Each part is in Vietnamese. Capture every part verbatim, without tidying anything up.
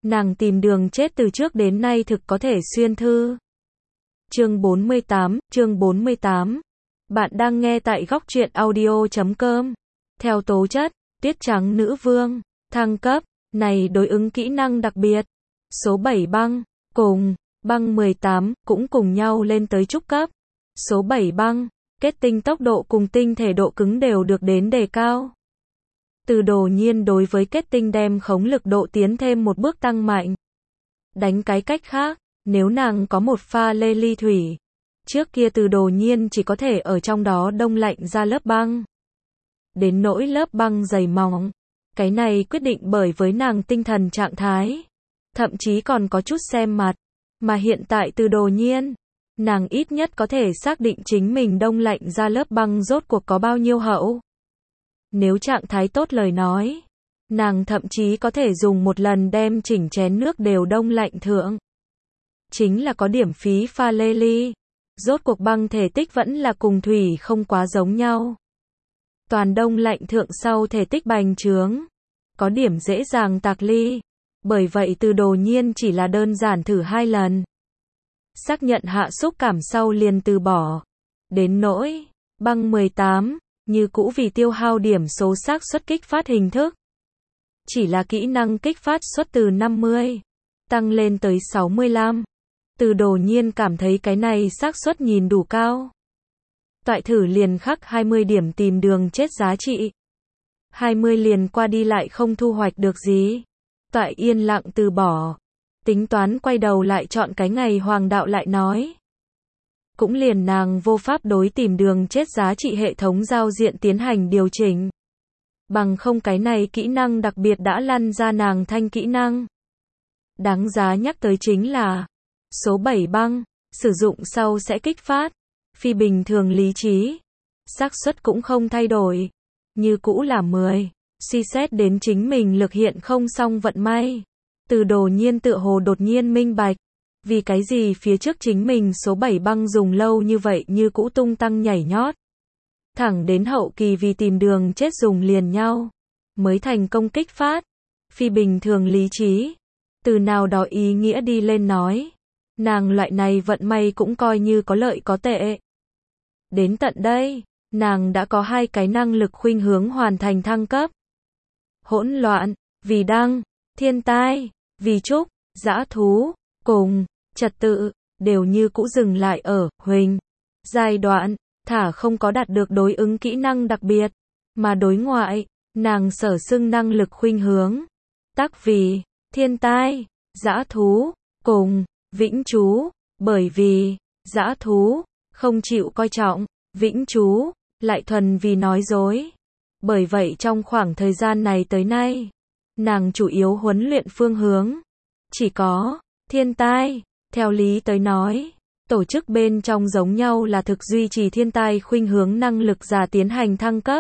Nàng tìm đường chết từ trước đến nay thực có thể xuyên thư. Chương bốn mươi tám, chương bốn mươi tám. Bạn đang nghe tại góc truyện audio chấm com. Theo tố chất, tuyết trắng nữ vương, thăng cấp, này đối ứng kỹ năng đặc biệt. Số bảy băng, cùng, băng mười tám, cũng cùng nhau lên tới trúc cấp. Số bảy băng, kết tinh tốc độ cùng tinh thể độ cứng đều được đến đề cao. Từ Đồ Nhiên đối với kết tinh đem khống lực độ tiến thêm một bước tăng mạnh. Đánh cái cách khác, nếu nàng có một pha lê ly thủy, trước kia Từ Đồ Nhiên chỉ có thể ở trong đó đông lạnh ra lớp băng. Đến nỗi lớp băng dày mỏng, cái này quyết định bởi với nàng tinh thần trạng thái, thậm chí còn có chút xem mặt, mà hiện tại Từ Đồ Nhiên, nàng ít nhất có thể xác định chính mình đông lạnh ra lớp băng rốt cuộc có bao nhiêu hậu. Nếu trạng thái tốt lời nói, nàng thậm chí có thể dùng một lần đem chỉnh chén nước đều đông lạnh thượng. Chính là có điểm phí pha lê ly. Rốt cuộc băng thể tích vẫn là cùng thủy không quá giống nhau. Toàn đông lạnh thượng sau thể tích bành trướng, có điểm dễ dàng tạc ly. Bởi vậy Từ Đồ Nhiên chỉ là đơn giản thử hai lần. Xác nhận hạ xúc cảm sau liền từ bỏ. Đến nỗi, băng mười tám, như cũ vì tiêu hao điểm số xác suất kích phát hình thức. Chỉ là kỹ năng kích phát suất từ năm mươi, tăng lên tới sáu mươi lăm. Từ Đồ Nhiên cảm thấy cái này xác suất nhìn đủ cao. Toại thử liền khắc hai mươi điểm tìm đường chết giá trị. hai mươi liền qua đi lại không thu hoạch được gì. Toại yên lặng từ bỏ. Tính toán quay đầu lại chọn cái ngày hoàng đạo lại nói. Cũng liền nàng vô pháp đối tìm đường chết giá trị hệ thống giao diện tiến hành điều chỉnh. Bằng không cái này kỹ năng đặc biệt đã lăn ra nàng thanh kỹ năng. Đáng giá nhắc tới chính là số bảy băng, sử dụng sau sẽ kích phát phi bình thường lý trí. Xác suất cũng không thay đổi, như cũ là mười. Suy xét đến chính mình lực hiện không song vận may, Từ Đồ Nhiên tựa hồ đột nhiên minh bạch, vì cái gì phía trước chính mình số bảy băng dùng lâu như vậy như cũ tung tăng nhảy nhót. Thẳng đến hậu kỳ vì tìm đường chết dùng liền nhau, mới thành công kích phát phi bình thường lý trí. Từ nào đó ý nghĩa đi lên nói, nàng loại này vận may cũng coi như có lợi có tệ. Đến tận đây, nàng đã có hai cái năng lực khuynh hướng hoàn thành thăng cấp. Hỗn loạn, vì đăng, thiên tai, vì trúc, dã thú, cùng, trật tự, đều như cũ dừng lại ở huỳnh giai đoạn, thả không có đạt được đối ứng kỹ năng đặc biệt, mà đối ngoại, nàng sở xưng năng lực khuynh hướng. Tác vì, thiên tai, dã thú, cùng, vĩnh trú, bởi vì, dã thú, không chịu coi trọng, vĩnh trú, lại thuần vì nói dối. Bởi vậy trong khoảng thời gian này tới nay, nàng chủ yếu huấn luyện phương hướng chỉ có thiên tai. Theo lý tới nói, tổ chức bên trong giống nhau là thực duy trì thiên tai khuynh hướng năng lực giả tiến hành thăng cấp.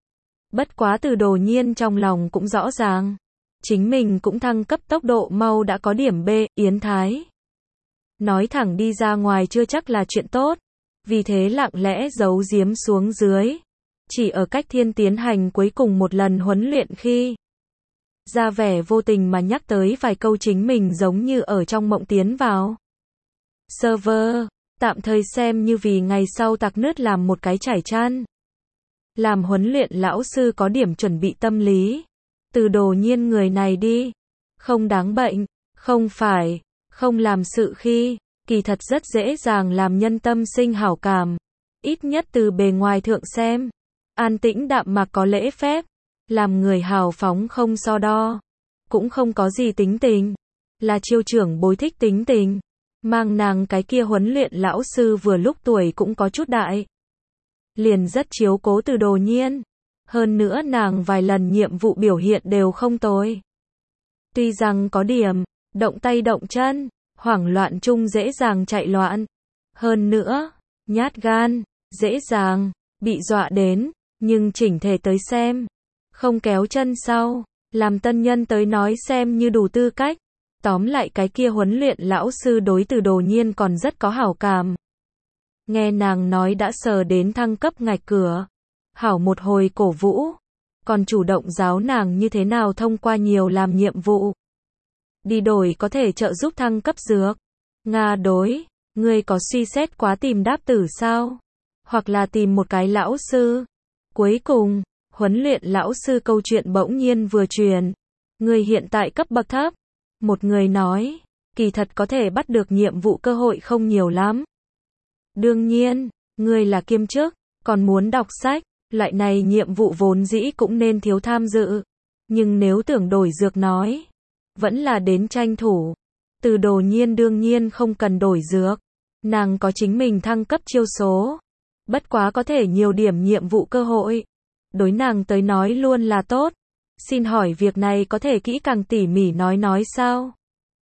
Bất quá Từ Đồ Nhiên trong lòng cũng rõ ràng, chính mình cũng thăng cấp tốc độ mau đã có điểm B, yến thái. Nói thẳng đi ra ngoài chưa chắc là chuyện tốt, vì thế lặng lẽ giấu giếm xuống dưới. Chỉ ở cách thiên tiến hành cuối cùng một lần huấn luyện khi ra vẻ vô tình mà nhắc tới vài câu chính mình giống như ở trong mộng tiến vào server, tạm thời xem như vì ngày sau tạc nứt làm một cái trải chăn. Làm huấn luyện lão sư có điểm chuẩn bị tâm lý. Từ Đồ Nhiên người này đi, không đáng bệnh, không phải, không làm sự khi, kỳ thật rất dễ dàng làm nhân tâm sinh hảo cảm. Ít nhất từ bề ngoài thượng xem, an tĩnh đạm mạc có lễ phép, làm người hào phóng không so đo, cũng không có gì tính tình, là chiêu trưởng bối thích tính tình. Mang nàng cái kia huấn luyện lão sư vừa lúc tuổi cũng có chút đại, liền rất chiếu cố Từ Đồ Nhiên. Hơn nữa nàng vài lần nhiệm vụ biểu hiện đều không tồi. Tuy rằng có điểm động tay động chân, hoảng loạn chung dễ dàng chạy loạn, hơn nữa nhát gan, dễ dàng bị dọa đến, nhưng chỉnh thể tới xem, không kéo chân sau, làm tân nhân tới nói xem như đủ tư cách. Tóm lại cái kia huấn luyện lão sư đối Từ Đồ Nhiên còn rất có hảo cảm. Nghe nàng nói đã sờ đến thăng cấp ngạch cửa, hảo một hồi cổ vũ, còn chủ động giáo nàng như thế nào thông qua nhiều làm nhiệm vụ. đi đổi có thể trợ giúp thăng cấp dược. Nga đối, ngươi có suy xét quá tìm đáp tử sao? Hoặc là tìm một cái lão sư? Cuối cùng, huấn luyện lão sư câu chuyện bỗng nhiên vừa truyền. Ngươi hiện tại cấp bậc thấp. Một người nói, kỳ thật có thể bắt được nhiệm vụ cơ hội không nhiều lắm. Đương nhiên, ngươi là kiêm chức, còn muốn đọc sách, loại này nhiệm vụ vốn dĩ cũng nên thiếu tham dự. Nhưng nếu tưởng đổi dược nói, vẫn là đến tranh thủ. Từ Đồ Nhiên đương nhiên không cần đổi dược. Nàng có chính mình thăng cấp chiêu số. Bất quá có thể nhiều điểm nhiệm vụ cơ hội. Đối nàng tới nói luôn là tốt. Xin hỏi việc này có thể kỹ càng tỉ mỉ nói nói sao?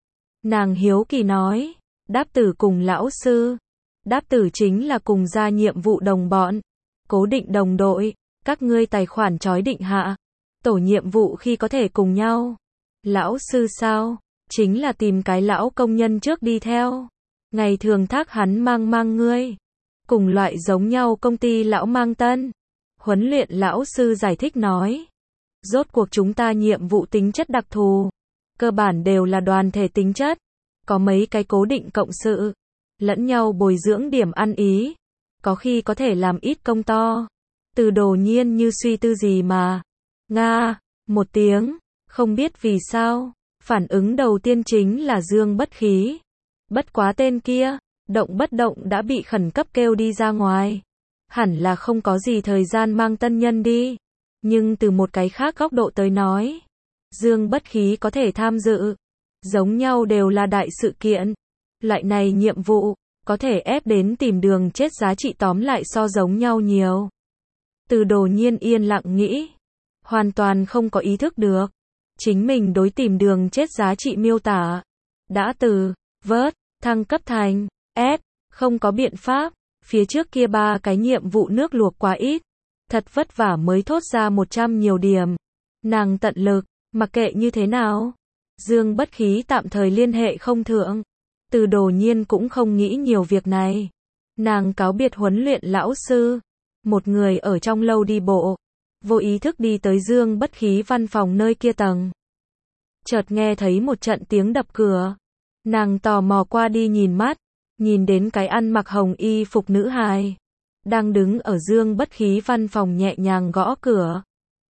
Nàng hiếu kỳ nói. Đáp tử cùng lão sư. Đáp tử chính là cùng ra nhiệm vụ đồng bọn. Cố định đồng đội. Các ngươi tài khoản trói định hạ. Tổ nhiệm vụ khi có thể cùng nhau. Lão sư sao? Chính là tìm cái lão công nhân trước đi theo. Ngày thường thác hắn mang mang ngươi. Cùng loại giống nhau công ty lão mang tân. Huấn luyện lão sư giải thích nói. Rốt cuộc chúng ta nhiệm vụ tính chất đặc thù. Cơ bản đều là đoàn thể tính chất. Có mấy cái cố định cộng sự. Lẫn nhau bồi dưỡng điểm ăn ý. Có khi có thể làm ít công to. Từ Đồ Nhiên như suy tư gì mà. Nga, một tiếng. Không biết vì sao. Phản ứng đầu tiên chính là Dương Bất Khí. Bất quá tên kia, động bất động đã bị khẩn cấp kêu đi ra ngoài. Hẳn là không có gì thời gian mang tân nhân đi. Nhưng từ một cái khác góc độ tới nói, Dương Bất Khí có thể tham dự. Giống nhau đều là đại sự kiện. Loại này nhiệm vụ, có thể ép đến tìm đường chết giá trị tóm lại so giống nhau nhiều. Từ Đồ Nhiên yên lặng nghĩ. Hoàn toàn không có ý thức được. Chính mình đối tìm đường chết giá trị miêu tả. Đã từ, vớt, thăng cấp thành, ép, không có biện pháp. Phía trước kia ba cái nhiệm vụ nước luộc quá ít. Thật vất vả mới thốt ra một trăm nhiều điểm. Nàng tận lực, mặc kệ như thế nào. Dương Bất Khí tạm thời liên hệ không thượng. Từ Đồ Nhiên cũng không nghĩ nhiều việc này. Nàng cáo biệt huấn luyện lão sư. Một người ở trong lâu đi bộ. Vô ý thức đi tới Dương Bất Khí văn phòng nơi kia tầng. Chợt nghe thấy một trận tiếng đập cửa. Nàng tò mò qua đi nhìn mắt. Nhìn đến cái ăn mặc hồng y phục nữ hài. Đang đứng ở Dương Bất Khí văn phòng nhẹ nhàng gõ cửa.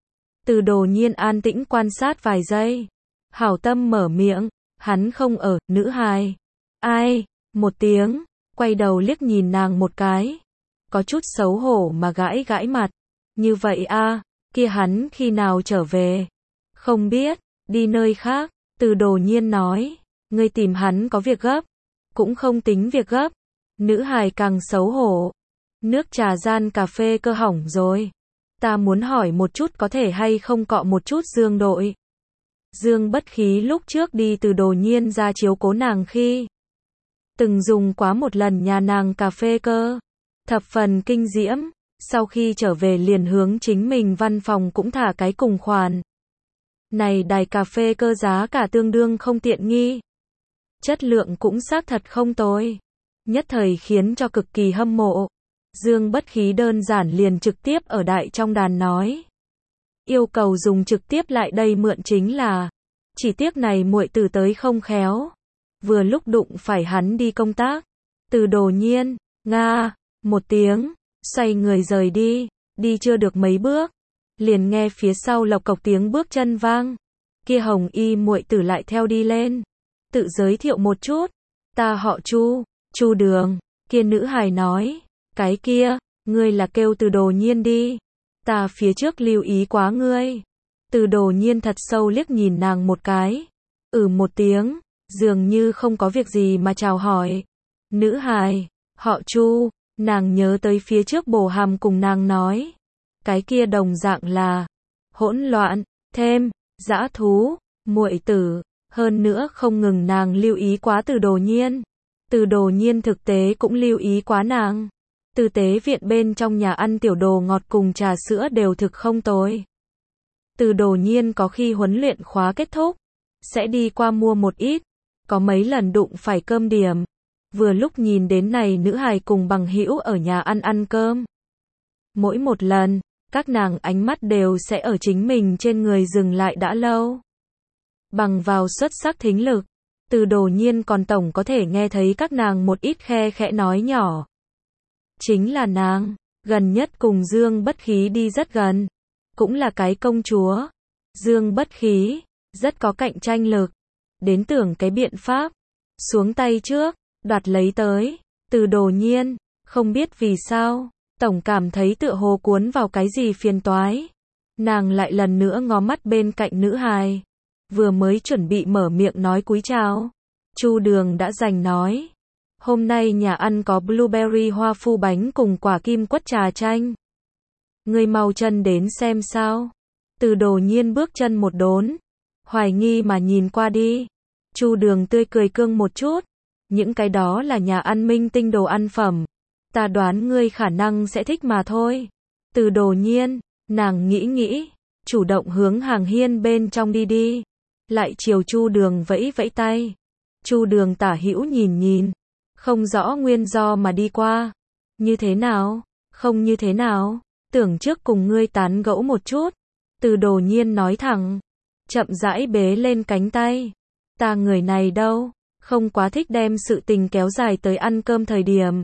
Từ Đồ Nhiên an tĩnh quan sát vài giây. Hảo tâm mở miệng. Hắn không ở, nữ hài. Ai? Một tiếng. Quay đầu liếc nhìn nàng một cái. Có chút xấu hổ mà gãi gãi mặt. Như vậy a, kia hắn khi nào trở về? Không biết, đi nơi khác. Từ Đồ Nhiên nói. Ngươi tìm hắn có việc gấp. Cũng không tính việc gấp. Nữ hài càng xấu hổ. Nước trà gian cà phê cơ hỏng rồi. Ta muốn hỏi một chút có thể hay không cọ một chút Dương đội. Dương Bất Khí lúc trước đi Từ Đồ Nhiên ra chiếu cố nàng khi. Từng dùng quá một lần nhà nàng cà phê cơ. Thập phần kinh diễm. Sau khi trở về liền hướng chính mình văn phòng cũng thả cái cùng khoản. Này đài cà phê cơ giá cả tương đương không tiện nghi. Chất lượng cũng xác thật không tồi. Nhất thời khiến cho cực kỳ hâm mộ. Dương Bất Khí đơn giản liền trực tiếp ở đại trong đàn nói. Yêu cầu dùng trực tiếp lại đây mượn chính là. Chỉ tiếc này muội tử tới không khéo. Vừa lúc đụng phải hắn đi công tác. Từ Đồ Nhiên, Nga, một tiếng. Xoay người rời đi. Đi chưa được mấy bước. Liền nghe phía sau lộc cộc tiếng bước chân vang. Kia hồng y muội tử lại theo đi lên. Tự giới thiệu một chút. Ta họ Chu, Chu Đường. Kia nữ hài nói. Cái kia, ngươi là kêu Từ Đồ Nhiên đi. Ta phía trước lưu ý quá ngươi. Từ Đồ Nhiên thật sâu liếc nhìn nàng một cái. Ừ một tiếng. Dường như không có việc gì mà chào hỏi. Nữ hài, họ Chu. Nàng nhớ tới phía trước bổ hàm cùng nàng nói. Cái kia đồng dạng là hỗn loạn, thêm, dã thú, muội tử. Hơn nữa không ngừng nàng lưu ý quá Từ Đồ Nhiên. Từ Đồ Nhiên thực tế cũng lưu ý quá nàng. Từ tế viện bên trong nhà ăn tiểu đồ ngọt cùng trà sữa đều thực không tồi. Từ Đồ Nhiên có khi huấn luyện khóa kết thúc. Sẽ đi qua mua một ít. Có mấy lần đụng phải cơm điểm. Vừa lúc nhìn đến này nữ hài cùng bằng hữu ở nhà ăn ăn cơm. Mỗi một lần, các nàng ánh mắt đều sẽ ở chính mình trên người dừng lại đã lâu. Bằng vào xuất sắc thính lực, Từ Đồ Nhiên còn tổng có thể nghe thấy các nàng một ít khe khẽ nói nhỏ. Chính là nàng, gần nhất cùng Dương Bất Khí đi rất gần, cũng là cái công chúa. Dương Bất Khí, rất có cạnh tranh lực, đến tưởng cái biện pháp, xuống tay trước, đoạt lấy tới. Từ Đồ Nhiên, không biết vì sao, tổng cảm thấy tựa hồ cuốn vào cái gì phiền toái. Nàng lại lần nữa ngó mắt bên cạnh nữ hài, vừa mới chuẩn bị mở miệng nói cúi chào, Chu Đường đã giành nói, hôm nay nhà ăn có blueberry hoa phu bánh cùng quả kim quất trà chanh. Ngươi mau chân đến xem sao. Từ Đồ Nhiên bước chân một đốn, hoài nghi mà nhìn qua đi. Chu Đường tươi cười cương một chút, những cái đó là nhà ăn minh tinh đồ ăn phẩm, ta đoán ngươi khả năng sẽ thích mà thôi. Từ Đồ Nhiên, nàng nghĩ nghĩ, chủ động hướng hàng hiên bên trong đi đi, lại chiều Chu Đường vẫy vẫy tay. Chu Đường tả hữu nhìn nhìn, không rõ nguyên do mà đi qua. Như thế nào? Không như thế nào? Tưởng trước cùng ngươi tán gẫu một chút. Từ Đồ Nhiên nói thẳng, chậm rãi bế lên cánh tay. Ta người này đâu, không quá thích đem sự tình kéo dài tới ăn cơm thời điểm.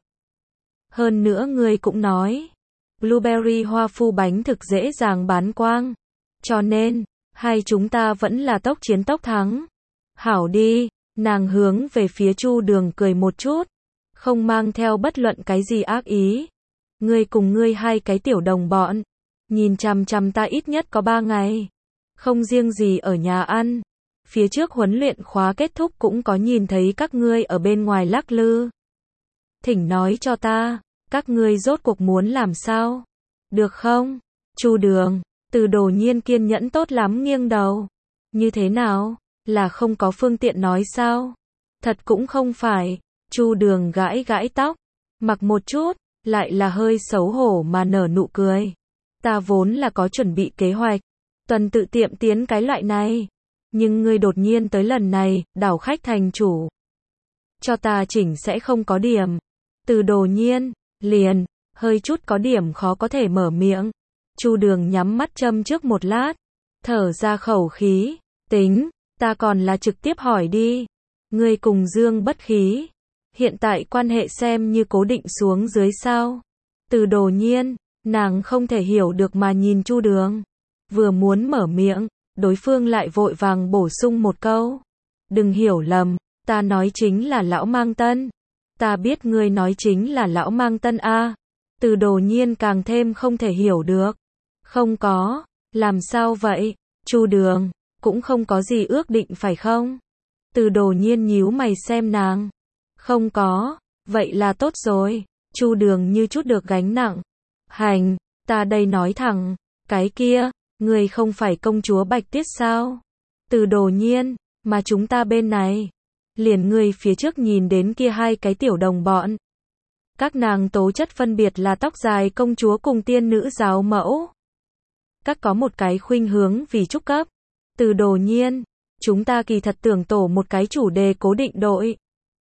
Hơn nữa ngươi cũng nói, blueberry hoa phu bánh thực dễ dàng bán quang. Cho nên, hai chúng ta vẫn là tốc chiến tốc thắng. Hảo đi, nàng hướng về phía Chu Đường cười một chút, không mang theo bất luận cái gì ác ý. Ngươi cùng ngươi hai cái tiểu đồng bọn, nhìn chằm chằm ta ít nhất có ba ngày. Không riêng gì ở nhà ăn, phía trước huấn luyện khóa kết thúc cũng có nhìn thấy các ngươi ở bên ngoài lắc lư. Thỉnh nói cho ta, các ngươi rốt cuộc muốn làm sao? Được không? Chu Đường, Từ Đồ Nhiên kiên nhẫn tốt lắm nghiêng đầu. Như thế nào? Là không có phương tiện nói sao? Thật cũng không phải. Chu Đường gãi gãi tóc, mặc một chút, lại là hơi xấu hổ mà nở nụ cười. Ta vốn là có chuẩn bị kế hoạch, tuần tự tiệm tiến cái loại này. Nhưng ngươi đột nhiên tới lần này, đảo khách thành chủ. Cho ta chỉnh sẽ không có điểm. Từ Đồ Nhiên, liền, hơi chút có điểm khó có thể mở miệng. Chu Đường nhắm mắt châm trước một lát, thở ra khẩu khí, tính, ta còn là trực tiếp hỏi đi. Ngươi cùng Dương Bất Khí, hiện tại quan hệ xem như cố định xuống dưới sao? Từ Đồ Nhiên, nàng không thể hiểu được mà nhìn Chu Đường. Vừa muốn mở miệng, đối phương lại vội vàng bổ sung một câu. Đừng hiểu lầm, ta nói chính là lão mang tân. Ta biết ngươi nói chính là lão mang tân a. Từ Đồ Nhiên càng thêm không thể hiểu được. Không có, làm sao vậy? Chu Đường, cũng không có gì ước định phải không? Từ Đồ Nhiên nhíu mày xem nàng. Không có, vậy là tốt rồi. Chu Đường như chút được gánh nặng. Hành, ta đây nói thẳng, cái kia, ngươi không phải công chúa Bạch Tuyết sao? Từ Đồ Nhiên, mà chúng ta bên này, liền ngươi phía trước nhìn đến kia hai cái tiểu đồng bọn. Các nàng tố chất phân biệt là tóc dài công chúa cùng tiên nữ giáo mẫu. Các có một cái khuynh hướng vì trúc cấp. Từ Đồ Nhiên, chúng ta kỳ thật tưởng tổ một cái chủ đề cố định đội.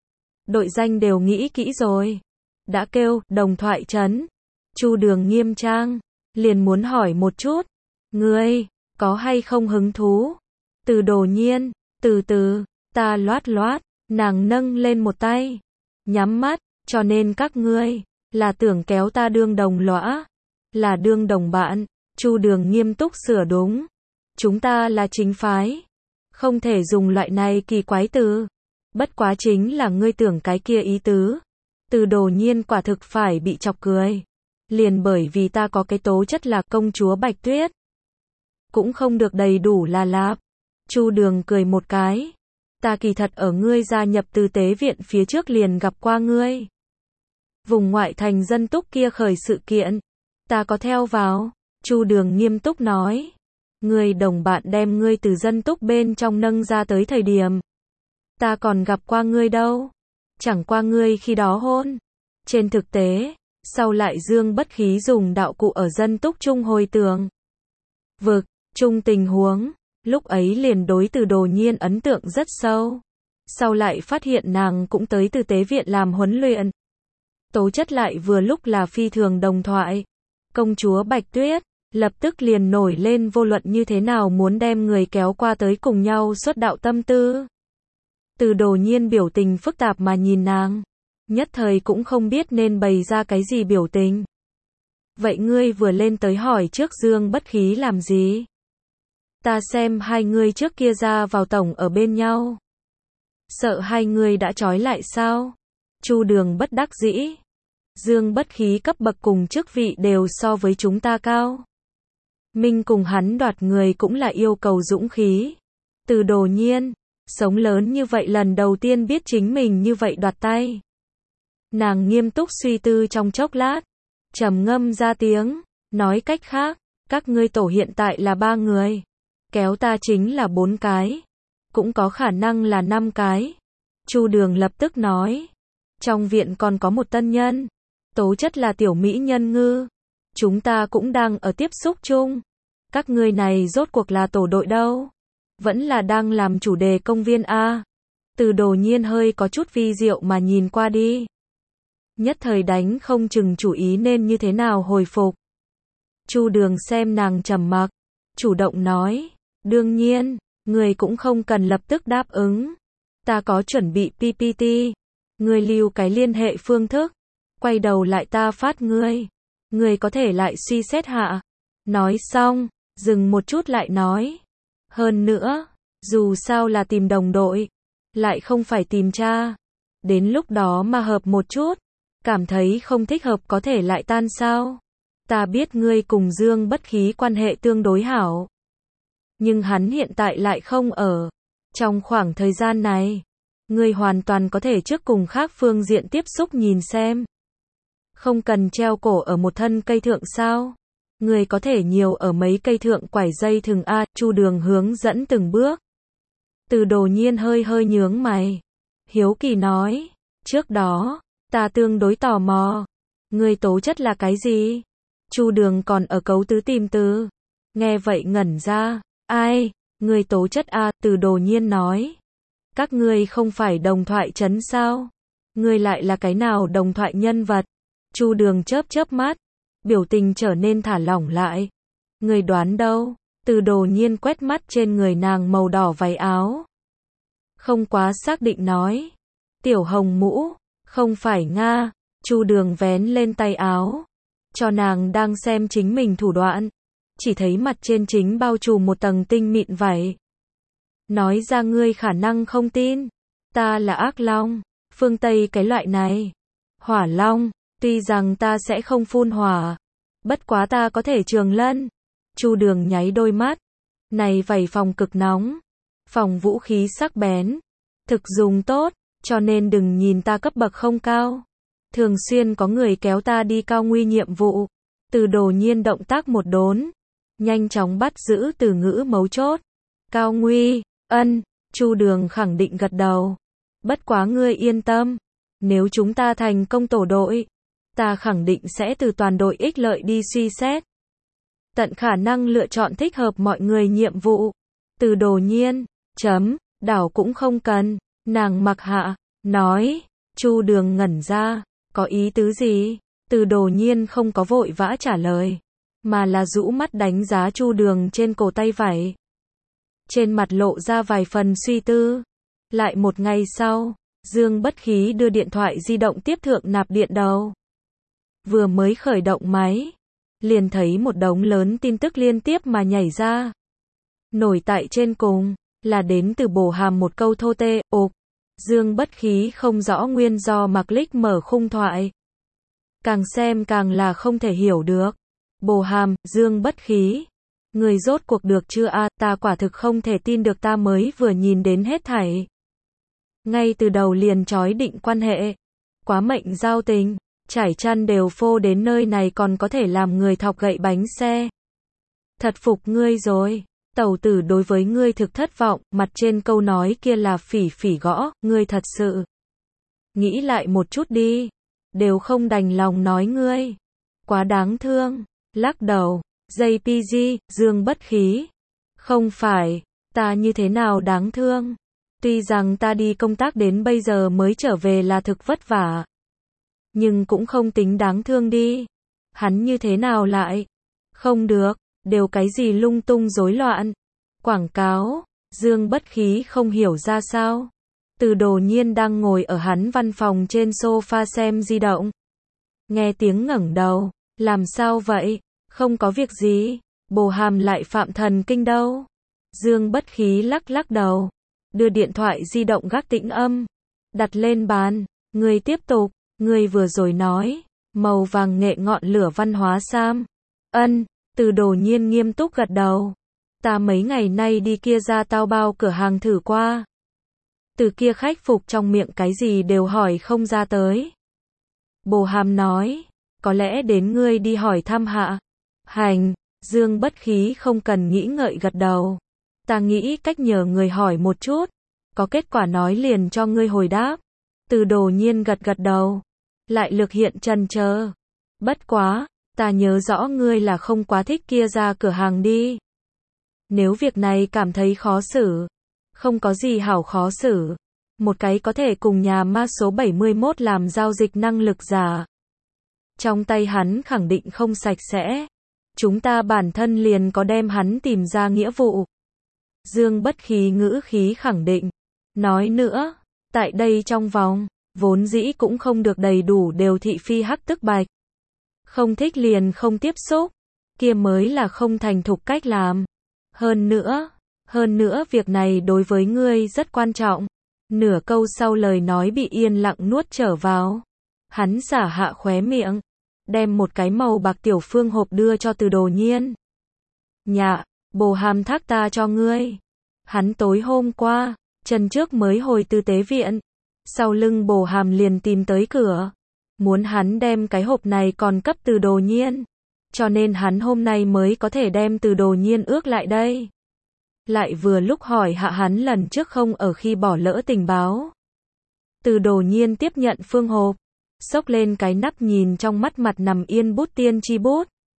Đội danh đều nghĩ kỹ rồi. Đã kêu, đồng thoại trấn. Chu Đường nghiêm trang, liền muốn hỏi một chút. Ngươi, có hay không hứng thú? Từ Đồ Nhiên, từ từ, ta loát loát, nàng nâng lên một tay. Nhắm mắt, cho nên các ngươi, là tưởng kéo ta đương đồng lõa. Là đương đồng bạn. Chu Đường nghiêm túc sửa đúng. Chúng ta là chính phái. Không thể dùng loại này kỳ quái từ. Bất quá chính là ngươi tưởng cái kia ý tứ. Từ Đồ Nhiên quả thực phải bị chọc cười. Liền bởi vì ta có cái tố chất là công chúa Bạch Tuyết. Cũng không được đầy đủ là lạp. Chu Đường cười một cái. Ta kỳ thật ở ngươi gia nhập tư tế viện phía trước liền gặp qua ngươi. Vùng ngoại thành dân túc kia khởi sự kiện. Ta có theo vào. Chu Đường nghiêm túc nói. Ngươi đồng bạn đem ngươi từ dân túc bên trong nâng ra tới thời điểm. Ta còn gặp qua ngươi đâu. Chẳng qua ngươi khi đó hôn. Trên thực tế, sau lại Dương Bất Khí dùng đạo cụ ở dân túc trung hồi tường. Vực, chung tình huống, lúc ấy liền đối Từ Đồ Nhiên ấn tượng rất sâu. Sau lại phát hiện nàng cũng tới từ tế viện làm huấn luyện. Tố chất lại vừa lúc là phi thường đồng thoại. Công chúa Bạch Tuyết, lập tức liền nổi lên vô luận như thế nào muốn đem người kéo qua tới cùng nhau xuất đạo tâm tư. Từ Đồ Nhiên biểu tình phức tạp mà nhìn nàng, nhất thời cũng không biết nên bày ra cái gì biểu tình. Vậy ngươi vừa lên tới hỏi trước Dương Bất Khí làm gì? Ta xem hai ngươi trước kia ra vào tổng ở bên nhau. Sợ hai ngươi đã trói lại sao? Chu Đường bất đắc dĩ. Dương Bất Khí cấp bậc cùng chức vị đều so với chúng ta cao. Minh cùng hắn đoạt người cũng là yêu cầu dũng khí. Từ Đồ Nhiên, sống lớn như vậy lần đầu tiên biết chính mình như vậy đoạt tay. Nàng nghiêm túc suy tư trong chốc lát, trầm ngâm ra tiếng, nói cách khác, các ngươi tổ hiện tại là ba người, kéo ta chính là bốn cái, cũng có khả năng là năm cái. Chu Đường lập tức nói, trong viện còn có một tân nhân, tố chất là tiểu mỹ nhân ngư, chúng ta cũng đang ở tiếp xúc chung. Các ngươi này rốt cuộc là tổ đội đâu? Vẫn là đang làm chủ đề công viên A? Từ Đồ Nhiên hơi có chút vi diệu mà nhìn qua đi. Nhất thời đánh không chừng chủ ý nên như thế nào hồi phục. Chu Đường xem nàng trầm mặc, chủ động nói, đương nhiên, người cũng không cần lập tức đáp ứng. Ta có chuẩn bị pê pê tê, người lưu cái liên hệ phương thức, quay đầu lại ta phát ngươi, người có thể lại suy xét hạ. Nói xong, dừng một chút lại nói, hơn nữa, dù sao là tìm đồng đội, lại không phải tìm cha, đến lúc đó mà hợp một chút, cảm thấy không thích hợp có thể lại tan sao. Ta biết ngươi cùng Dương Bất Khí quan hệ tương đối hảo, nhưng hắn hiện tại lại không ở. Trong khoảng thời gian này, ngươi hoàn toàn có thể trước cùng khác phương diện tiếp xúc nhìn xem. Không cần treo cổ ở một thân cây thượng sao? Ngươi có thể nhiều ở mấy cây thượng quải dây thừng a. Chu Đường hướng dẫn từng bước. Từ Đồ Nhiên hơi hơi nhướng mày, hiếu kỳ nói, trước đó, ta tương đối tò mò, ngươi tố chất là cái gì? Chu Đường còn ở cấu tứ tìm từ, nghe vậy ngẩn ra, ai, ngươi tố chất a. Từ Đồ Nhiên nói, các ngươi không phải đồng thoại trấn sao? Ngươi lại là cái nào đồng thoại nhân vật? Chu Đường chớp chớp mắt, biểu tình trở nên thả lỏng lại. Ngươi đoán đâu? Từ Đồ Nhiên quét mắt trên người nàng màu đỏ váy áo, không quá xác định nói, tiểu hồng mũ, không phải Nga. Chu Đường vén lên tay áo, cho nàng đang xem chính mình thủ đoạn, chỉ thấy mặt trên chính bao trùm một tầng tinh mịn vảy. Nói ra ngươi khả năng không tin, ta là ác long, phương Tây cái loại này. Hỏa long, tuy rằng ta sẽ không phun hỏa, bất quá ta có thể trường lân. Chu Đường nháy đôi mắt, này vảy phòng cực nóng, phòng vũ khí sắc bén, thực dùng tốt, cho nên đừng nhìn ta cấp bậc không cao. Thường xuyên có người kéo ta đi cao nguy nhiệm vụ. Từ Đồ Nhiên động tác một đốn, nhanh chóng bắt giữ từ ngữ mấu chốt. Cao nguy, ân, Chu Đường khẳng định gật đầu. Bất quá ngươi yên tâm, nếu chúng ta thành công tổ đội, ta khẳng định sẽ từ toàn đội ích lợi đi suy xét. Tận khả năng lựa chọn thích hợp mọi người nhiệm vụ. Từ Đồ Nhiên, chấm, đảo cũng không cần, nàng mặc hạ, nói. Chu Đường ngẩn ra, có ý tứ gì? Từ Đồ Nhiên không có vội vã trả lời, mà là rũ mắt đánh giá Chu Đường trên cổ tay vải. Trên mặt lộ ra vài phần suy tư. Lại một ngày sau, Dương Bất Khí đưa điện thoại di động tiếp thượng nạp điện đầu. Vừa mới khởi động máy, liền thấy một đống lớn tin tức liên tiếp mà nhảy ra. Nổi tại trên cùng, là đến từ Bồ Hàm một câu thô tê, ộp. Dương Bất Khí không rõ nguyên do mà click mở khung thoại. Càng xem càng là không thể hiểu được. Bồ Hàm, Dương Bất Khí. Người rốt cuộc được chưa a? Ta quả thực không thể tin được ta mới vừa nhìn đến hết thảy. Ngay từ đầu liền chói định quan hệ. Quá mệnh giao tình, trải chăn đều phô đến nơi này còn có thể làm người thọc gậy bánh xe. Thật phục ngươi rồi. Tẩu tử đối với ngươi thực thất vọng, mặt trên câu nói kia là phỉ phỉ gõ, ngươi thật sự. Nghĩ lại một chút đi, đều không đành lòng nói ngươi. Quá đáng thương, lắc đầu, gi pê giê, Dương Bất Khí. Không phải, ta như thế nào đáng thương. Tuy rằng ta đi công tác đến bây giờ mới trở về là thực vất vả, nhưng cũng không tính đáng thương đi. Hắn như thế nào lại? Không được, Đều cái gì lung tung rối loạn. Quảng cáo. Dương Bất Khí không hiểu ra sao. Từ Đồ Nhiên đang ngồi ở hắn văn phòng trên sofa xem di động. Nghe tiếng ngẩng đầu. Làm sao vậy? Không có việc gì. Bồ Hàm lại phạm thần kinh đâu. Dương Bất Khí lắc lắc đầu. Đưa điện thoại di động gác tĩnh âm. Đặt lên bàn. Người tiếp tục. Người vừa rồi nói. Màu vàng nghệ ngọn lửa văn hóa Sam. Ân. Từ Đồ Nhiên nghiêm túc gật đầu. Ta mấy ngày nay đi kia ra tao bao cửa hàng thử qua. Từ kia khách phục trong miệng cái gì đều hỏi không ra tới. Bồ Hàm nói. Có lẽ đến ngươi đi hỏi thăm hạ. Hành. Dương Bất Khí không cần nghĩ ngợi gật đầu. Ta nghĩ cách nhờ người hỏi một chút. Có kết quả nói liền cho ngươi hồi đáp. Từ Đồ Nhiên gật gật đầu. Lại lực hiện chần chờ. Bất quá. Ta nhớ rõ ngươi là không quá thích kia ra cửa hàng đi. Nếu việc này cảm thấy khó xử. Không có gì hảo khó xử. Một cái có thể cùng nhà ma số bảy mươi mốt làm giao dịch năng lực giả. Trong tay hắn khẳng định không sạch sẽ. Chúng ta bản thân liền có đem hắn tìm ra nghĩa vụ. Dương Bất Khí ngữ khí khẳng định. Nói nữa, tại đây trong vòng, vốn dĩ cũng không được đầy đủ đều thị phi hắc tức bạch. Không thích liền không tiếp xúc. Kia mới là không thành thục cách làm. Hơn nữa, hơn nữa việc này đối với ngươi rất quan trọng. Nửa câu sau lời nói bị yên lặng nuốt trở vào. Hắn xả hạ khóe miệng. Đem một cái màu bạc tiểu phương hộp đưa cho Từ Đồ Nhiên. Nhạ, Bồ Hàm thác ta cho ngươi. Hắn tối hôm qua, chân trước mới hồi từ tế viện. Sau lưng Bồ Hàm liền tìm tới cửa. Muốn hắn đem cái hộp này còn cấp Từ Đồ Nhiên. Cho nên hắn hôm nay mới có thể đem Từ Đồ Nhiên ước lại đây. Lại vừa lúc hỏi hạ hắn lần trước không ở khi bỏ lỡ tình báo. Từ Đồ Nhiên tiếp nhận phương hộp. Xốc lên cái nắp nhìn trong mắt mặt nằm yên bút tiên tri bút.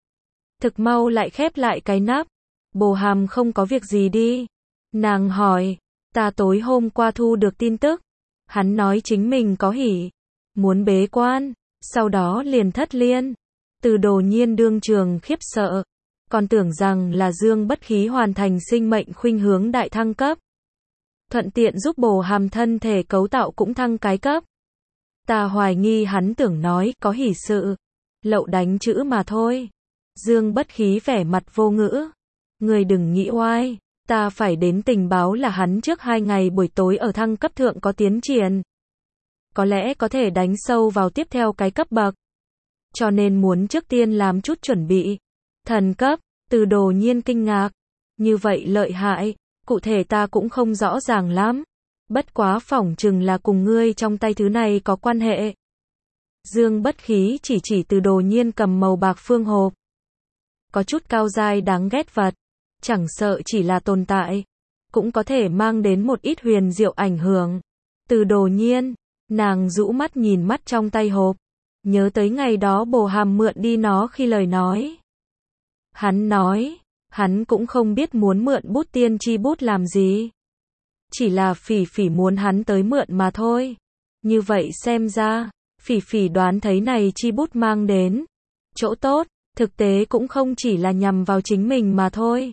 Thực mau lại khép lại cái nắp. Bồ Hàm không có việc gì đi. Nàng hỏi. Ta tối hôm qua thu được tin tức. Hắn nói chính mình có hỉ. Muốn bế quan. Sau đó liền thất liên. Từ Đồ Nhiên đương trường khiếp sợ. Còn tưởng rằng là Dương Bất Khí hoàn thành sinh mệnh khuynh hướng đại thăng cấp. Thuận tiện giúp Bồ Hàm thân thể cấu tạo cũng thăng cái cấp. Ta hoài nghi hắn tưởng nói có hỉ sự. Lậu đánh chữ mà thôi. Dương Bất Khí vẻ mặt vô ngữ. Người đừng nghĩ oai. Ta phải đến tình báo là hắn trước hai ngày buổi tối ở thăng cấp thượng có tiến triển. Có lẽ có thể đánh sâu vào tiếp theo cái cấp bậc. Cho nên muốn trước tiên làm chút chuẩn bị. Thần cấp. Từ Đồ Nhiên kinh ngạc. Như vậy lợi hại. Cụ thể ta cũng không rõ ràng lắm. Bất quá phỏng chừng là cùng ngươi trong tay thứ này có quan hệ. Dương Bất Khí chỉ chỉ Từ Đồ Nhiên cầm màu bạc phương hộp. Có chút cao dai đáng ghét vật. Chẳng sợ chỉ là tồn tại. Cũng có thể mang đến một ít huyền diệu ảnh hưởng. Từ Đồ Nhiên. Nàng rũ mắt nhìn mắt trong tay hộp. Nhớ tới ngày đó Bồ Hàm mượn đi nó khi lời nói. Hắn nói. Hắn cũng không biết muốn mượn bút tiên tri bút làm gì. Chỉ là Phỉ Phỉ muốn hắn tới mượn mà thôi. Như vậy xem ra, Phỉ Phỉ đoán thấy này chi bút mang đến chỗ tốt, thực tế cũng không chỉ là nhằm vào chính mình mà thôi.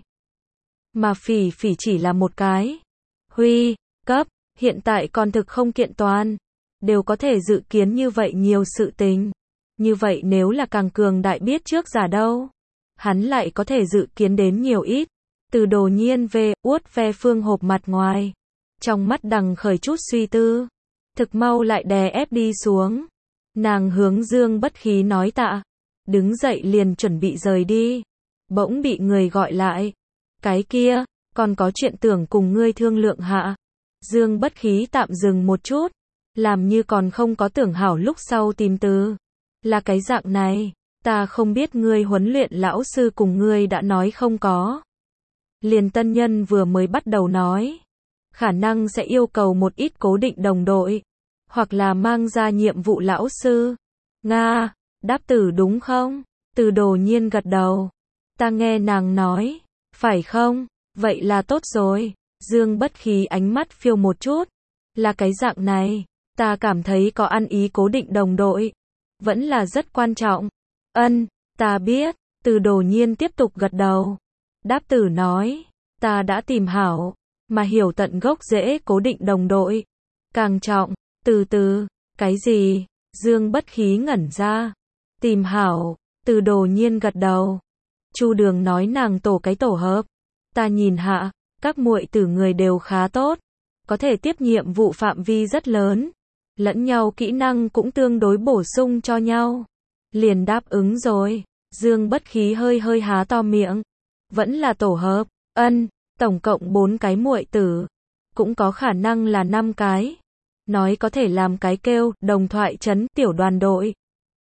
Mà Phỉ Phỉ chỉ là một cái huy cấp, hiện tại còn thực không kiện toàn, đều có thể dự kiến như vậy nhiều sự tình. Như vậy nếu là càng cường đại biết trước giả đâu, hắn lại có thể dự kiến đến nhiều ít. Từ Đồ Nhiên về, uốt ve phương hộp mặt ngoài. Trong mắt đằng khởi chút suy tư. Thực mau lại đè ép đi xuống. Nàng hướng Dương Bất Khí nói tạ. Đứng dậy liền chuẩn bị rời đi. Bỗng bị người gọi lại. Cái kia, còn có chuyện tưởng cùng ngươi thương lượng hạ. Dương Bất Khí tạm dừng một chút. Làm như còn không có tưởng hảo lúc sau tìm từ. Là cái dạng này. Ta không biết ngươi huấn luyện lão sư cùng ngươi đã nói không có. Liền tân nhân vừa mới bắt đầu nói. Khả năng sẽ yêu cầu một ít cố định đồng đội. Hoặc là mang ra nhiệm vụ lão sư. Nga, đáp tử đúng không? Từ Đồ Nhiên gật đầu. Ta nghe nàng nói. Phải không? Vậy là tốt rồi. Dương Bất Khí ánh mắt phiêu một chút. Là cái dạng này. Ta cảm thấy có ăn ý cố định đồng đội. Vẫn là rất quan trọng. Ân, ta biết. Từ Đồ Nhiên tiếp tục gật đầu. Đáp tử nói, ta đã tìm hảo, mà hiểu tận gốc rễ cố định đồng đội. Càng trọng, từ từ, cái gì? Dương Bất Khí ngẩn ra. Tìm hảo, Từ Đồ Nhiên gật đầu. Chu Đường nói nàng tổ cái tổ hợp. Ta nhìn hạ, các muội tử người đều khá tốt, có thể tiếp nhiệm vụ phạm vi rất lớn, lẫn nhau kỹ năng cũng tương đối bổ sung cho nhau. Liền đáp ứng rồi. Dương Bất Khí hơi hơi há to miệng. Vẫn là tổ hợp, ân, tổng cộng bốn cái muội tử, cũng có khả năng là năm cái. Nói có thể làm cái kêu, đồng thoại trấn, tiểu đoàn đội.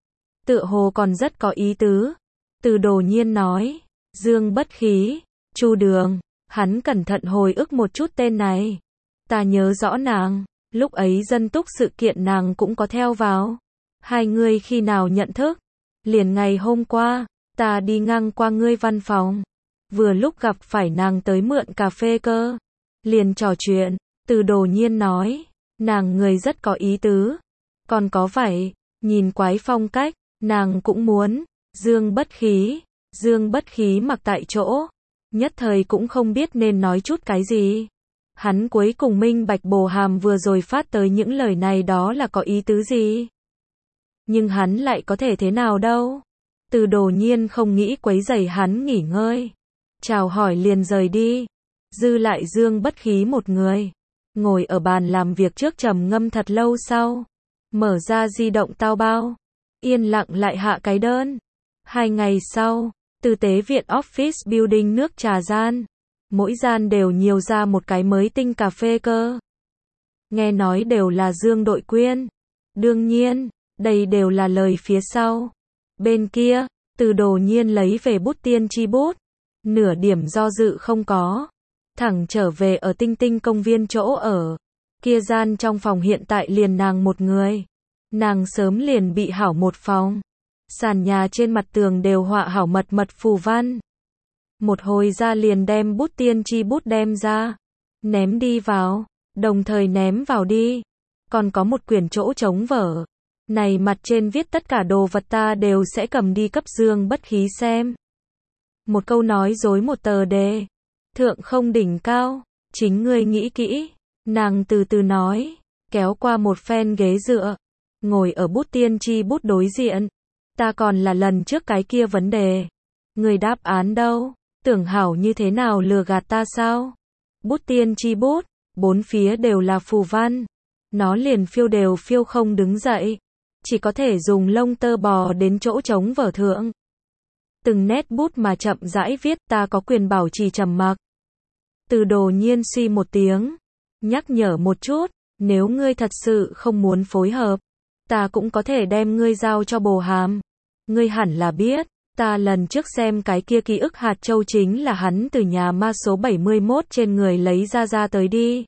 Tựa hồ còn rất có ý tứ. Từ Đồ Nhiên nói, Dương Bất Khí, Chu Đường, hắn cẩn thận hồi ức một chút tên này. Ta nhớ rõ nàng, lúc ấy dân túc sự kiện nàng cũng có theo vào. Hai người khi nào nhận thức? Liền ngày hôm qua, ta đi ngang qua ngươi văn phòng. Vừa lúc gặp phải nàng tới mượn cà phê cơ. Liền trò chuyện, Từ Đồ Nhiên nói, nàng người rất có ý tứ. Còn có vậy, nhìn quái phong cách, nàng cũng muốn. Dương Bất Khí, Dương Bất Khí mặc tại chỗ. Nhất thời cũng không biết nên nói chút cái gì. Hắn cuối cùng minh bạch Bồ Hàm vừa rồi phát tới những lời này đó là có ý tứ gì. Nhưng hắn lại có thể thế nào đâu. Từ Đồ Nhiên không nghĩ quấy rầy hắn nghỉ ngơi. Chào hỏi liền rời đi. Dư lại Dương Bất Khí một người. Ngồi ở bàn làm việc trước trầm ngâm thật lâu sau. Mở ra di động tao bao. Yên lặng lại hạ cái đơn. Hai ngày sau, Tư tế viện Office Building nước trà gian. Mỗi gian đều nhiều ra một cái mới tinh cà phê cơ. Nghe nói đều là Dương đội quyên. Đương nhiên, đây đều là lời phía sau. Bên kia, Từ Đồ Nhiên lấy về bút tiên tri bút. Nửa điểm do dự không có. Thẳng trở về ở Tinh Tinh công viên chỗ ở. Kia gian trong phòng hiện tại liền nàng một người. Nàng sớm liền bị hảo một phòng. Sàn nhà trên mặt tường đều họa hảo mật mật phù văn. Một hồi ra liền đem bút tiên tri bút đem ra. Ném đi vào. Đồng thời ném vào đi. Còn có một quyển chỗ trống vở. Này mặt trên viết tất cả đồ vật ta đều sẽ cầm đi cấp Dương Bất Khí xem. Một câu nói dối một tờ đề. Thượng không đỉnh cao. Chính ngươi nghĩ kỹ. Nàng từ từ nói. Kéo qua một phen ghế dựa. Ngồi ở bút tiên tri bút đối diện. Ta còn là lần trước cái kia vấn đề. Người đáp án đâu? Tưởng hảo như thế nào lừa gạt ta sao? Bút tiên tri bút. Bốn phía đều là phù văn. Nó liền phiêu đều phiêu không đứng dậy. Chỉ có thể dùng lông tơ bò đến chỗ trống vở thượng. Từng nét bút mà chậm rãi viết, ta có quyền bảo trì trầm mặc. Từ Đồ Nhiên suy một tiếng. Nhắc nhở một chút, nếu ngươi thật sự không muốn phối hợp, ta cũng có thể đem ngươi giao cho Bồ Hàm. Ngươi hẳn là biết, ta lần trước xem cái kia ký ức hạt châu chính là hắn từ nhà ma số bảy mươi mốt trên người lấy ra ra tới đi.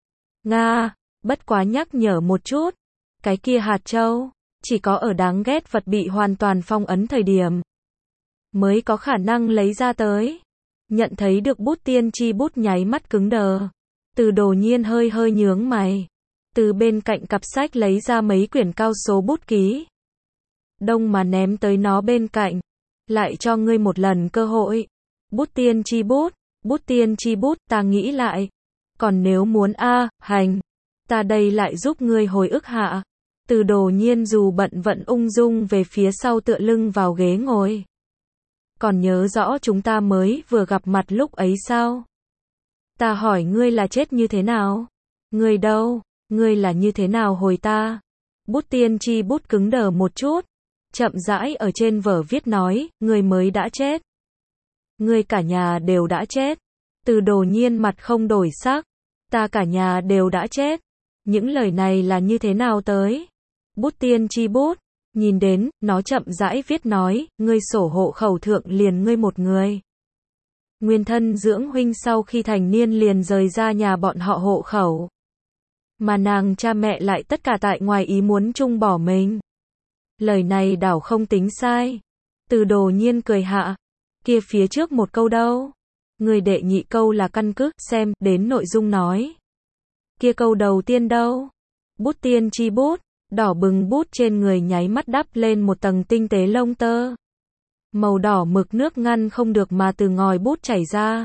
Nga, bất quá nhắc nhở một chút, cái kia hạt châu, chỉ có ở đáng ghét vật bị hoàn toàn phong ấn thời điểm, mới có khả năng lấy ra tới. Nhận thấy được bút tiên tri bút nháy mắt cứng đờ. Từ Đồ Nhiên hơi hơi nhướng mày. Từ bên cạnh cặp sách lấy ra mấy quyển cao số bút ký. Đông mà ném tới nó bên cạnh. Lại cho ngươi một lần cơ hội. Bút tiên tri bút, bút tiên tri bút, ta nghĩ lại. Còn nếu muốn a, hành. Ta đây lại giúp ngươi hồi ức hạ. Từ Đồ Nhiên dù bận vận ung dung về phía sau tựa lưng vào ghế ngồi. Còn nhớ rõ chúng ta mới vừa gặp mặt lúc ấy sao? Ta hỏi ngươi là chết như thế nào? Ngươi đâu? Ngươi là như thế nào hồi ta? Bút tiên tri bút cứng đờ một chút. Chậm rãi ở trên vở viết nói, ngươi mới đã chết. Ngươi cả nhà đều đã chết. Từ Đồ Nhiên mặt không đổi sắc. Ta cả nhà đều đã chết. Những lời này là như thế nào tới? Bút tiên tri bút. Nhìn đến, nó chậm rãi viết nói, ngươi sổ hộ khẩu thượng liền ngươi một người. Nguyên thân dưỡng huynh sau khi thành niên liền rời ra nhà bọn họ hộ khẩu. Mà nàng cha mẹ lại tất cả tại ngoài ý muốn chung bỏ mình. Lời này đảo không tính sai. Từ Đồ Nhiên cười hạ. Kia phía trước một câu đâu? Người đệ nhị câu là căn cứ, xem, đến nội dung nói. Kia câu đầu tiên đâu? Bút tiên tri bút. Đỏ bừng bút trên người nháy mắt đắp lên một tầng tinh tế lông tơ. Màu đỏ mực nước ngăn không được mà từ ngòi bút chảy ra.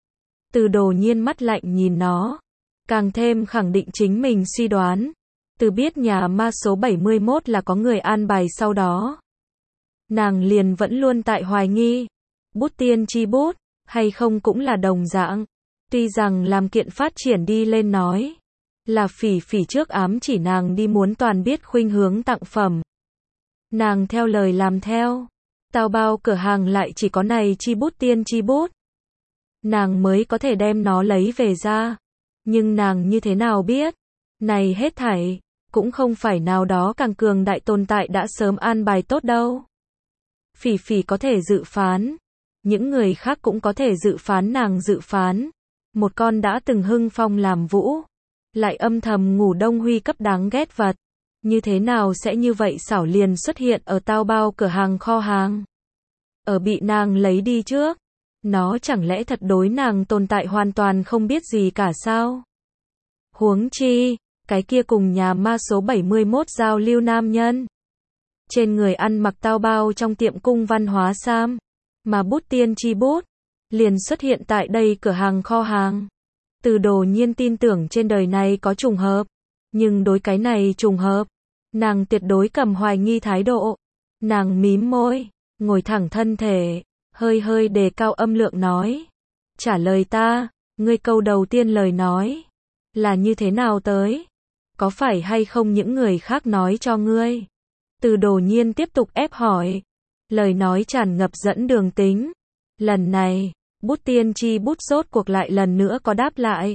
Từ Đồ Nhiên mắt lạnh nhìn nó, càng thêm khẳng định chính mình suy đoán. Từ biết nhà ma số bảy mươi mốt là có người an bài sau đó. Nàng liền vẫn luôn tại hoài nghi, bút tiên tri bút, hay không cũng là đồng dạng. Tuy rằng làm kiện phát triển đi lên nói, là Phỉ Phỉ trước ám chỉ nàng đi muốn toàn biết khuynh hướng tặng phẩm. Nàng theo lời làm theo, tao bao cửa hàng lại chỉ có này chi bút tiên chi bút. Nàng mới có thể đem nó lấy về ra. Nhưng nàng như thế nào biết, này hết thảy, cũng không phải nào đó càng cường đại tồn tại đã sớm an bài tốt đâu. Phỉ Phỉ có thể dự phán, những người khác cũng có thể dự phán nàng dự phán. Một con đã từng hưng phong làm vũ, lại âm thầm ngủ đông huy cấp đáng ghét vật. Như thế nào sẽ như vậy xảo liền xuất hiện ở tao bao cửa hàng kho hàng. Ở bị nàng lấy đi trước, nó chẳng lẽ thật đối nàng tồn tại hoàn toàn không biết gì cả sao? Huống chi, cái kia cùng nhà ma số bảy mươi mốt giao lưu nam nhân. Trên người ăn mặc tao bao trong tiệm cung văn hóa sam, mà bút tiên tri bút, liền xuất hiện tại đây cửa hàng kho hàng. Từ Đồ Nhiên tin tưởng trên đời này có trùng hợp, nhưng đối cái này trùng hợp, nàng tuyệt đối cầm hoài nghi thái độ. Nàng mím môi, ngồi thẳng thân thể, hơi hơi đề cao âm lượng nói. Trả lời ta, ngươi câu đầu tiên lời nói, là như thế nào tới? Có phải hay không những người khác nói cho ngươi? Từ Đồ Nhiên tiếp tục ép hỏi, lời nói tràn ngập dẫn đường tính. Lần này, bút tiên tri bút rốt cuộc lại lần nữa có đáp lại.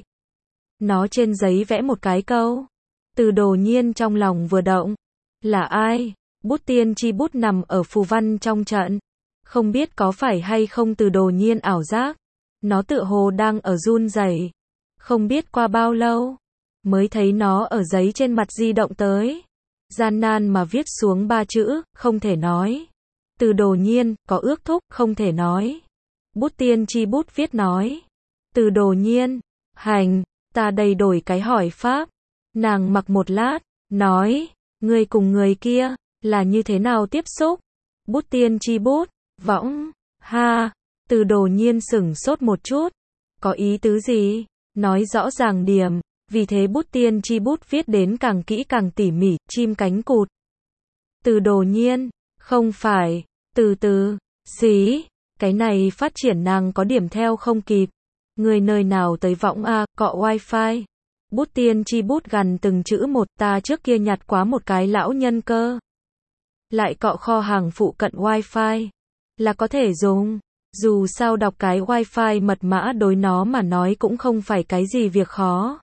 Nó trên giấy vẽ một cái câu. Từ Đồ Nhiên trong lòng vừa động. Là ai? Bút tiên tri bút nằm ở phù văn trong trận. Không biết có phải hay không Từ Đồ Nhiên ảo giác. Nó tựa hồ đang ở run rẩy. Không biết qua bao lâu, mới thấy nó ở giấy trên mặt di động tới. Gian nan mà viết xuống ba chữ, không thể nói. Từ Đồ Nhiên, có ước thúc, không thể nói. Bút tiên tri bút viết nói. Từ Đồ Nhiên, hành, ta đây đổi cái hỏi pháp. Nàng mặc một lát, nói, người cùng người kia, là như thế nào tiếp xúc? Bút tiên tri bút, võng, ha, Từ Đồ Nhiên sửng sốt một chút. Có ý tứ gì? Nói rõ ràng điểm, vì thế bút tiên tri bút viết đến càng kỹ càng tỉ mỉ, chim cánh cụt. Từ Đồ Nhiên, không phải, từ từ, xí. Cái này phát triển nàng có điểm theo không kịp. Người nơi nào tới võng a, cọ wifi. Bút tiên tri bút gần từng chữ một, ta trước kia nhặt quá một cái lão nhân cơ. Lại cọ kho hàng phụ cận wifi. Là có thể dùng. Dù sao đọc cái wifi mật mã đối nó mà nói cũng không phải cái gì việc khó.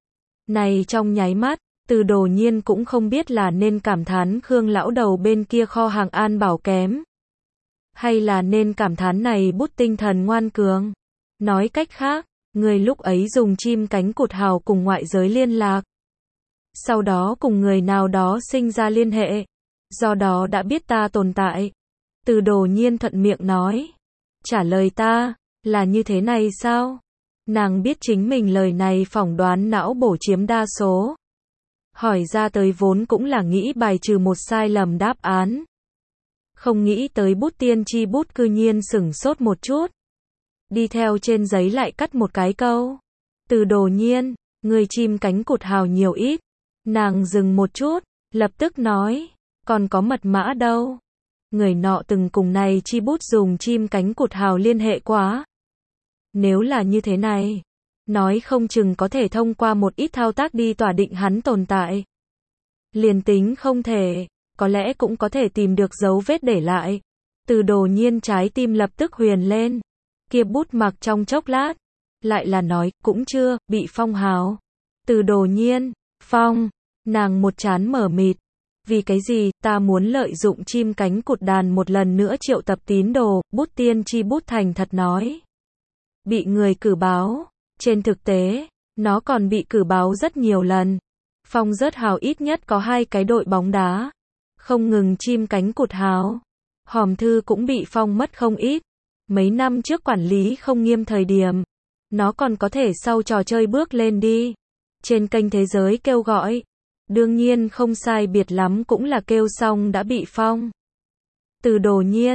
Này trong nháy mắt, Từ Đồ Nhiên cũng không biết là nên cảm thán Khương lão đầu bên kia kho hàng an bảo kém. Hay là nên cảm thán này bút tinh thần ngoan cường. Nói cách khác, người lúc ấy dùng chim cánh cụt hào cùng ngoại giới liên lạc. Sau đó cùng người nào đó sinh ra liên hệ. Do đó đã biết ta tồn tại. Từ Đồ Nhiên thuận miệng nói. Trả lời ta, là như thế này sao? Nàng biết chính mình lời này phỏng đoán não bổ chiếm đa số. Hỏi ra tới vốn cũng là nghĩ bài trừ một sai lầm đáp án. Không nghĩ tới bút tiên tri bút cư nhiên sửng sốt một chút. Đi theo trên giấy lại cắt một cái câu. Từ Đồ Nhiên, người chim cánh cụt hào nhiều ít. Nàng dừng một chút, lập tức nói, còn có mật mã đâu. Người nọ từng cùng này chi bút dùng chim cánh cụt hào liên hệ quá. Nếu là như thế này, nói không chừng có thể thông qua một ít thao tác đi tỏa định hắn tồn tại. Liền tính không thể, có lẽ cũng có thể tìm được dấu vết để lại. Từ Đồ Nhiên trái tim lập tức huyền lên. Kia bút mặc trong chốc lát, lại là nói, cũng chưa, bị phong hào. Từ Đồ Nhiên, phong, nàng một chán mở mịt. Vì cái gì, ta muốn lợi dụng chim cánh cụt đàn một lần nữa triệu tập tín đồ, bút tiên tri bút thành thật nói. Bị người cử báo, trên thực tế, nó còn bị cử báo rất nhiều lần. Phong rớt hào ít nhất có hai cái đội bóng đá. Không ngừng chim cánh cụt hào. Hòm thư cũng bị phong mất không ít. Mấy năm trước quản lý không nghiêm thời điểm. Nó còn có thể sau trò chơi bước lên đi. Trên kênh thế giới kêu gọi. Đương nhiên không sai biệt lắm cũng là kêu xong đã bị phong. Từ Đồ Nhiên,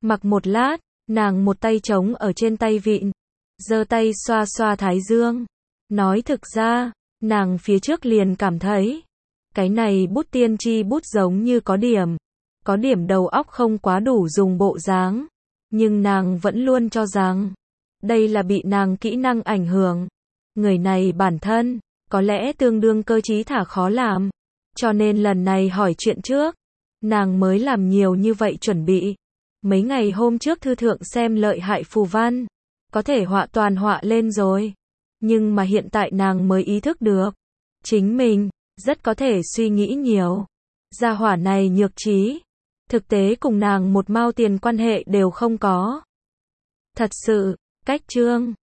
Mặc một lát, nàng một tay trống ở trên tay vịn, giơ tay xoa xoa thái dương. Nói thực ra, nàng phía trước liền cảm thấy, cái này bút tiên tri bút giống như có điểm, có điểm đầu óc không quá đủ dùng bộ dáng. Nhưng nàng vẫn luôn cho rằng, đây là bị nàng kỹ năng ảnh hưởng. Người này bản thân, có lẽ tương đương cơ trí thả khó làm. Cho nên lần này hỏi chuyện trước, nàng mới làm nhiều như vậy chuẩn bị. Mấy ngày hôm trước thư thượng xem lợi hại phù văn, có thể họa toàn họa lên rồi. Nhưng mà hiện tại nàng mới ý thức được, chính mình, rất có thể suy nghĩ nhiều. Gia hỏa này nhược trí, thực tế cùng nàng một mao tiền quan hệ đều không có. Thật sự, cách chương